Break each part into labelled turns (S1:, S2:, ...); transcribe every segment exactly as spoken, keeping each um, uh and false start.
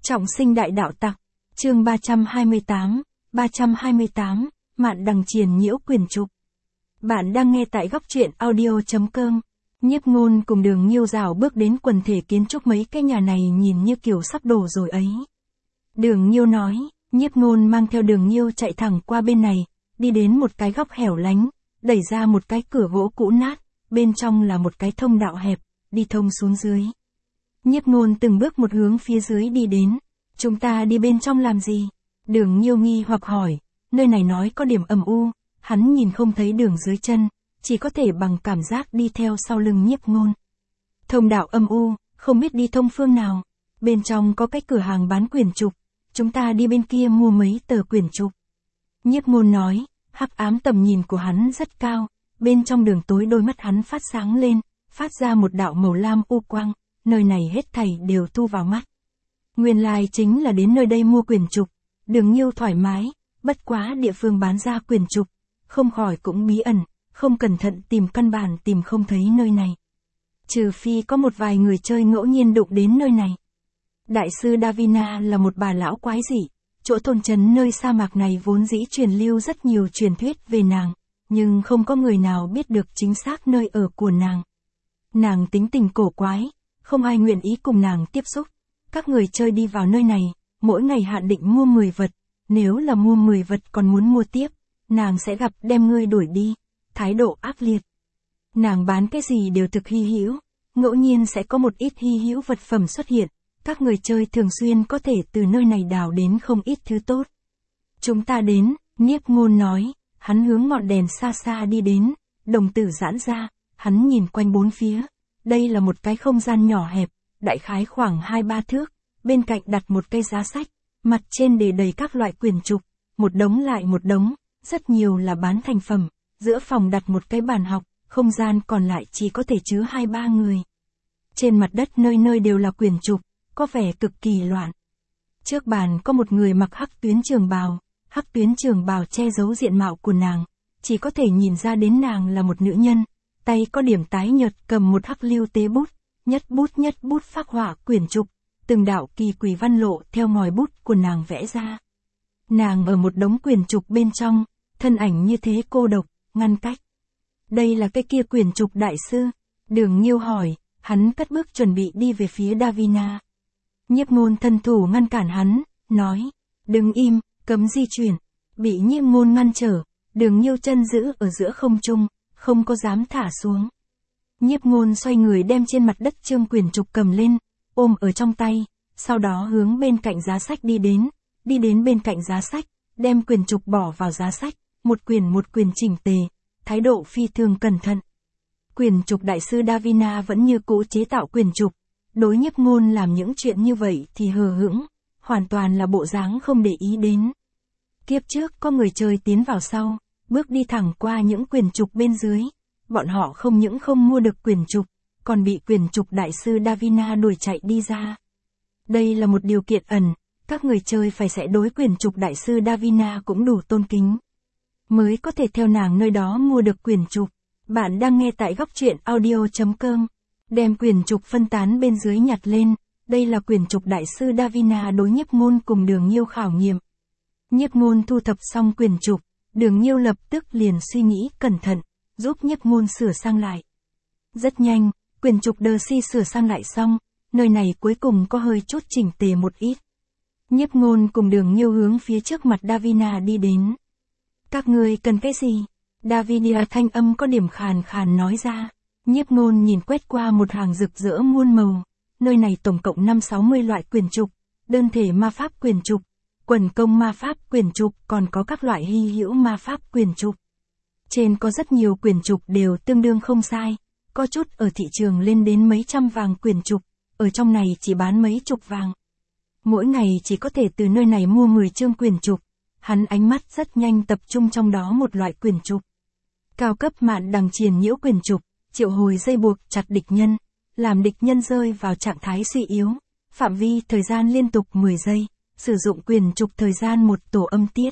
S1: Trọng sinh đại đạo tặc, chương ba trăm hai mươi tám, ba trăm hai mươi tám, Mạn Đằng triền nhiễu quyền trục. Bạn đang nghe tại góc truyện audio.com. Nhiếp Ngôn cùng Đường Nhiêu rảo bước đến quần thể kiến trúc mấy cái nhà này nhìn như kiểu sắp đổ rồi ấy. Đường Nhiêu nói, Nhiếp Ngôn mang theo Đường Nhiêu chạy thẳng qua bên này, đi đến một cái góc hẻo lánh, đẩy ra một cái cửa gỗ cũ nát, bên trong là một cái thông đạo hẹp, đi thông xuống dưới. Nhiếp Ngôn từng bước một hướng phía dưới đi đến. Chúng ta đi bên trong làm gì? Đường Nhiêu nghi hoặc hỏi, nơi này nói có điểm âm u, hắn nhìn không thấy đường dưới chân, chỉ có thể bằng cảm giác đi theo sau lưng Nhiếp Ngôn. Thông đạo âm u, không biết đi thông phương nào, bên trong có cái cửa hàng bán quyển trục, chúng ta đi bên kia mua mấy tờ quyển trục. Nhiếp Ngôn nói, hắc ám tầm nhìn của hắn rất cao, bên trong đường tối đôi mắt hắn phát sáng lên, phát ra một đạo màu lam u quang, nơi này hết thảy đều thu vào mắt. Nguyên lai chính là đến nơi đây mua quyển trục. Đường Nhiêu thoải mái, bất quá địa phương bán ra quyển trục, không khỏi cũng bí ẩn, không cẩn thận tìm căn bản tìm không thấy nơi này. Trừ phi có một vài người chơi ngẫu nhiên đụng đến nơi này. Đại sư Davina là một bà lão quái dị, chỗ thôn trấn nơi sa mạc này vốn dĩ truyền lưu rất nhiều truyền thuyết về nàng, nhưng không có người nào biết được chính xác nơi ở của nàng. Nàng tính tình cổ quái, không ai nguyện ý cùng nàng tiếp xúc. Các người chơi đi vào nơi này, mỗi ngày hạn định mua mười vật, nếu là mua mười vật còn muốn mua tiếp, nàng sẽ gặp đem ngươi đuổi đi, thái độ ác liệt. Nàng bán cái gì đều thực hy hữu, ngẫu nhiên sẽ có một ít hy hữu vật phẩm xuất hiện, các người chơi thường xuyên có thể từ nơi này đào đến không ít thứ tốt. Chúng ta đến, Nhiếp Ngôn nói, hắn hướng ngọn đèn xa xa đi đến, đồng tử giãn ra, hắn nhìn quanh bốn phía, đây là một cái không gian nhỏ hẹp, đại khái khoảng hai ba thước, bên cạnh đặt một cây giá sách, mặt trên để đầy các loại quyển trục, một đống lại một đống, rất nhiều là bán thành phẩm, giữa phòng đặt một cái bàn học, không gian còn lại chỉ có thể chứa hai ba người. Trên mặt đất nơi nơi đều là quyển trục, có vẻ cực kỳ loạn. Trước bàn có một người mặc hắc tuyến trường bào, hắc tuyến trường bào che giấu diện mạo của nàng, chỉ có thể nhìn ra đến nàng là một nữ nhân, tay có điểm tái nhợt cầm một hắc lưu tế bút. Nhất bút nhất bút phác họa quyển trục, từng đạo kỳ quỷ văn lộ theo ngòi bút của nàng vẽ ra. Nàng ở một đống quyển trục bên trong, thân ảnh như thế cô độc, ngăn cách. Đây là cái kia quyển trục đại sư, Đường Nhiêu hỏi, hắn cất bước chuẩn bị đi về phía Davina. Nhiếp Ngôn thân thủ ngăn cản hắn, nói, đừng im, cấm di chuyển, bị Nhiếp Ngôn ngăn trở, Đường Nhiêu chân giữ ở giữa không trung, không có dám thả xuống. Nhiếp Ngôn xoay người đem trên mặt đất trương quyển trục cầm lên, ôm ở trong tay, sau đó hướng bên cạnh giá sách đi đến, đi đến bên cạnh giá sách, đem quyển trục bỏ vào giá sách, một quyển một quyển chỉnh tề, thái độ phi thường cẩn thận. Quyển trục đại sư Davina vẫn như cũ chế tạo quyển trục, đối Nhiếp Ngôn làm những chuyện như vậy thì hờ hững, hoàn toàn là bộ dáng không để ý đến. Kiếp trước có người chơi tiến vào sau, bước đi thẳng qua những quyển trục bên dưới. Bọn họ không những không mua được quyển trục, còn bị quyển trục đại sư Davina đuổi chạy đi ra. Đây là một điều kiện ẩn, các người chơi phải sẽ đối quyển trục đại sư Davina cũng đủ tôn kính, mới có thể theo nàng nơi đó mua được quyển trục. Bạn đang nghe tại góc truyện audio.com. Đem quyển trục phân tán bên dưới nhặt lên, đây là quyển trục đại sư Davina đối Nhiếp Ngôn cùng Đường Nhiêu khảo nghiệm. Nhiếp Ngôn thu thập xong quyển trục, Đường Nhiêu lập tức liền suy nghĩ cẩn thận, giúp Nhiếp Ngôn sửa sang lại. Rất nhanh, quyển trục đờ si sửa sang lại xong, nơi này cuối cùng có hơi chút chỉnh tề một ít. Nhiếp Ngôn cùng Đường Nhiêu hướng phía trước mặt Davina đi đến. Các ngươi cần cái gì? Davina thanh âm có điểm khàn khàn nói ra. Nhiếp Ngôn nhìn quét qua một hàng rực rỡ muôn màu, nơi này tổng cộng năm sáu mươi loại quyển trục, đơn thể ma pháp quyển trục, quần công ma pháp quyển trục, còn có các loại hy hữu ma pháp quyển trục. Trên có rất nhiều quyển trục đều tương đương không sai, có chút ở thị trường lên đến mấy trăm vàng quyển trục, ở trong này chỉ bán mấy chục vàng. Mỗi ngày chỉ có thể từ nơi này mua mười chương quyển trục, hắn ánh mắt rất nhanh tập trung trong đó một loại quyển trục. Cao cấp Mạn Đằng triền nhiễu quyển trục, triệu hồi dây buộc chặt địch nhân, làm địch nhân rơi vào trạng thái suy yếu, phạm vi thời gian liên tục mười giây, sử dụng quyển trục thời gian một tổ âm tiết.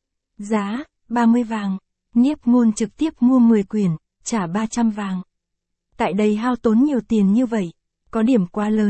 S1: Giá, ba mươi vàng. Nhiếp Ngôn trực tiếp mua mười quyển, trả ba trăm vàng. Tại đây hao tốn nhiều tiền như vậy, có điểm quá lớn,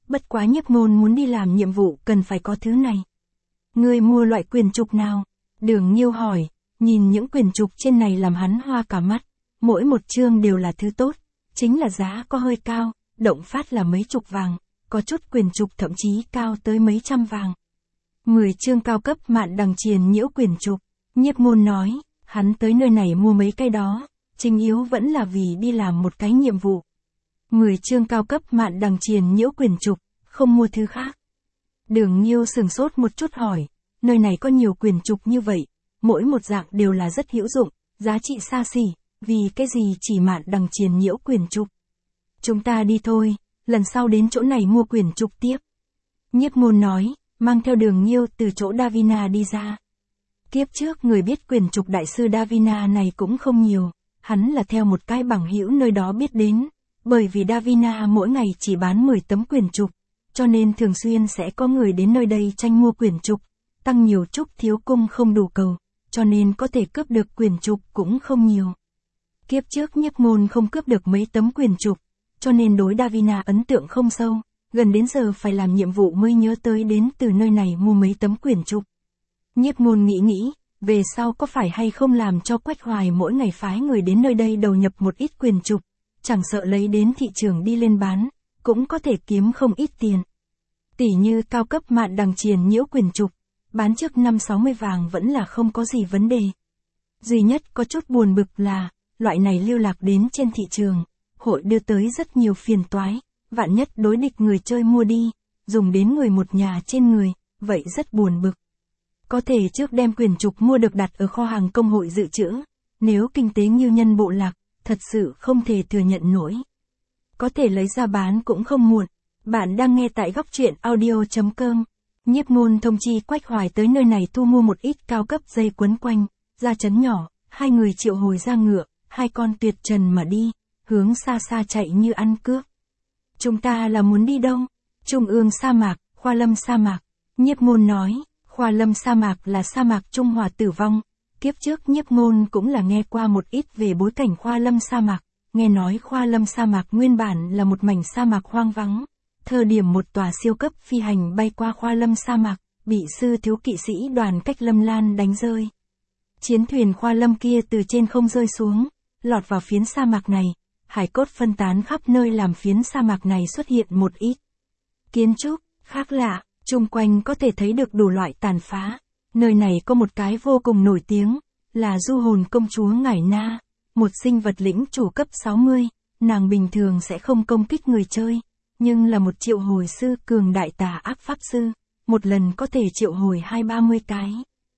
S1: Bất quá Nhiếp Ngôn muốn đi làm nhiệm vụ cần phải có thứ này. Ngươi mua loại quyền trục nào? Đường Nhiêu hỏi, nhìn những quyền trục trên này làm hắn hoa cả mắt. Mỗi một chương đều là thứ tốt, chính là giá có hơi cao, động phát là mấy chục vàng, có chút quyền trục thậm chí cao tới mấy trăm vàng. mười chương cao cấp Mạn Đằng Triền Nhiễu quyền trục. Nhiếp Ngôn nói, hắn tới nơi này mua mấy cái đó, chính yếu vẫn là vì đi làm một cái nhiệm vụ. mười chương cao cấp Mạn Đằng Triền Nhiễu quyền trục, không mua thứ khác. Đường Nhiêu sừng sốt một chút hỏi, nơi này có nhiều quyền trục như vậy, mỗi một dạng đều là rất hữu dụng, giá trị xa xỉ, vì cái gì chỉ Mạn Đằng Triền Nhiễu quyền trục. Chúng ta đi thôi, lần sau đến chỗ này mua quyền trục tiếp. Nhiếp Ngôn nói, mang theo Đường Nhiêu từ chỗ Davina đi ra. Kiếp trước người biết quyền trục đại sư Davina này cũng không nhiều, hắn là theo một cái bằng hữu nơi đó biết đến, bởi vì Davina mỗi ngày chỉ bán mười tấm quyền trục, cho nên thường xuyên sẽ có người đến nơi đây tranh mua quyền trục, tăng nhiều chút thiếu cung không đủ cầu, cho nên có thể cướp được quyền trục cũng không nhiều. Kiếp trước Nhiếp Ngôn không cướp được mấy tấm quyền trục, cho nên đối Davina ấn tượng không sâu, gần đến giờ phải làm nhiệm vụ mới nhớ tới đến từ nơi này mua mấy tấm quyền trục. Nhiếp Ngôn nghĩ nghĩ, về sau có phải hay không làm cho Quách Hoài mỗi ngày phái người đến nơi đây đầu nhập một ít quyền trục, chẳng sợ lấy đến thị trường đi lên bán, cũng có thể kiếm không ít tiền. Tỷ như cao cấp Mạn Đằng Triền Nhiễu quyền trục, bán trước năm sáu mươi vàng vẫn là không có gì vấn đề. Duy nhất có chút buồn bực là, loại này lưu lạc đến trên thị trường, hội đưa tới rất nhiều phiền toái, vạn nhất đối địch người chơi mua đi, dùng đến người một nhà trên người, vậy rất buồn bực. Có thể trước đem quyền trục mua được đặt ở kho hàng công hội dự trữ, nếu kinh tế Ngưu Nhân bộ lạc, thật sự không thể thừa nhận nổi. Có thể lấy ra bán cũng không muộn. Bạn đang nghe tại góc truyện audio chấm com. Nhiếp Ngôn thông chi Quách Hoài tới nơi này thu mua một ít cao cấp dây quấn quanh, ra trấn nhỏ, hai người triệu hồi ra ngựa, hai con tuyệt trần mà đi, hướng xa xa chạy như ăn cướp. Chúng ta là muốn đi đâu? Trung ương sa mạc, Khoa Lâm sa mạc. Nhiếp Ngôn nói, Khoa Lâm sa mạc là sa mạc Trung Hòa tử vong. Kiếp trước Nhiếp Ngôn cũng là nghe qua một ít về bối cảnh Khoa Lâm sa mạc, nghe nói Khoa Lâm sa mạc nguyên bản là một mảnh sa mạc hoang vắng. Thời điểm một tòa siêu cấp phi hành bay qua Khoa Lâm sa mạc, bị sư thiếu kỵ sĩ đoàn Cách Lâm Lan đánh rơi. Chiến thuyền Khoa Lâm kia từ trên không rơi xuống, lọt vào phiến sa mạc này, hải cốt phân tán khắp nơi làm phiến sa mạc này xuất hiện một ít kiến trúc khác lạ, chung quanh có thể thấy được đủ loại tàn phá. Nơi này có một cái vô cùng nổi tiếng, là Du Hồn Công Chúa Ngải Na, một sinh vật lĩnh chủ cấp sáu mươi, nàng bình thường sẽ không công kích người chơi, nhưng là một triệu hồi sư cường đại tà ác pháp sư, một lần có thể triệu hồi hai ba mươi cái.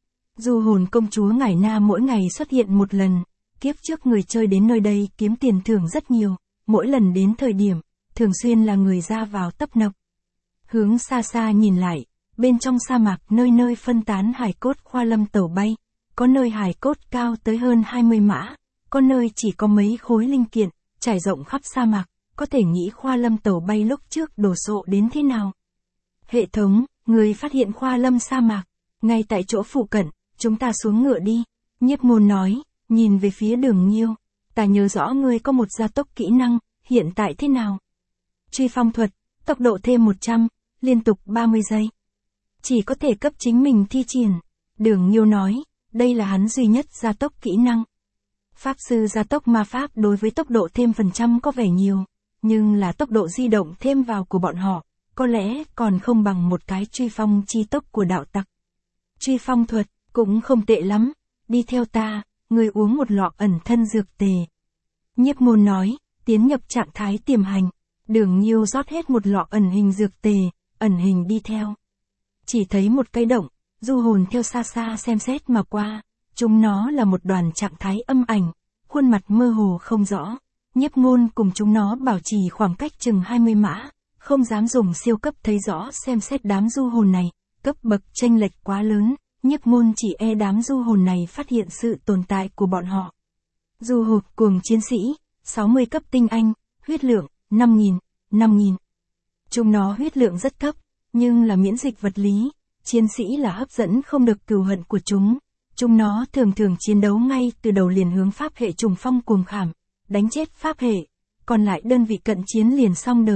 S1: Du Hồn Công Chúa Ngải Na mỗi ngày xuất hiện một lần, kiếp trước người chơi đến nơi đây kiếm tiền thưởng rất nhiều, mỗi lần đến thời điểm, thường xuyên là người ra vào tấp nập. Hướng xa xa nhìn lại, bên trong sa mạc nơi nơi phân tán hải cốt Khoa Lâm tàu bay, có nơi hải cốt cao tới hơn hai mươi mã, có nơi chỉ có mấy khối linh kiện, trải rộng khắp sa mạc, có thể nghĩ Khoa Lâm tàu bay lúc trước đổ sộ đến thế nào. Hệ thống, người phát hiện Khoa Lâm sa mạc, ngay tại chỗ phụ cận, chúng ta xuống ngựa đi. Nhiếp Ngôn nói, nhìn về phía Đường Nhiêu, ta nhớ rõ ngươi có một gia tốc kỹ năng, hiện tại thế nào? Truy phong thuật, tốc độ thêm một trăm, liên tục ba mươi giây. Chỉ có thể cấp chính mình thi triển. Đường Nhiêu nói, đây là hắn duy nhất gia tốc kỹ năng. Pháp sư gia tốc ma pháp đối với tốc độ thêm phần trăm có vẻ nhiều, nhưng là tốc độ di động thêm vào của bọn họ, có lẽ còn không bằng một cái truy phong chi tốc của đạo tặc. Truy phong thuật, cũng không tệ lắm, đi theo ta, người uống một lọ ẩn thân dược tề. Nhiếp Ngôn nói, tiến nhập trạng thái tiềm hành, Đường Nhiêu rót hết một lọ ẩn hình dược tề, ẩn hình đi theo. Chỉ thấy một cái động, Du Hồn theo xa xa xem xét mà qua, chúng nó là một đoàn trạng thái âm ảnh, khuôn mặt mơ hồ không rõ. Nhiếp Ngôn cùng chúng nó bảo trì khoảng cách chừng hai mươi mã, không dám dùng siêu cấp thấy rõ xem xét đám du hồn này, cấp bậc chênh lệch quá lớn, Nhiếp Ngôn chỉ e đám du hồn này phát hiện sự tồn tại của bọn họ. Du hồn cuồng chiến sĩ, sáu mươi cấp tinh anh, huyết lượng, năm nghìn, năm nghìn. Chúng nó huyết lượng rất thấp, nhưng là miễn dịch vật lý, chiến sĩ là hấp dẫn không được cừu hận của chúng. Chúng nó thường thường chiến đấu ngay từ đầu liền hướng pháp hệ trùng phong cuồng khảm, đánh chết pháp hệ, còn lại đơn vị cận chiến liền xong đời,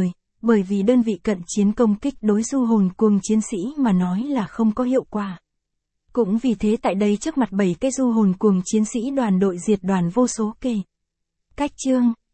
S1: bởi vì đơn vị cận chiến công kích đối du hồn cuồng chiến sĩ mà nói là không có hiệu quả. Cũng vì thế tại đây trước mặt bảy cái du hồn cuồng chiến sĩ đoàn đội diệt đoàn vô số kể. Cách chương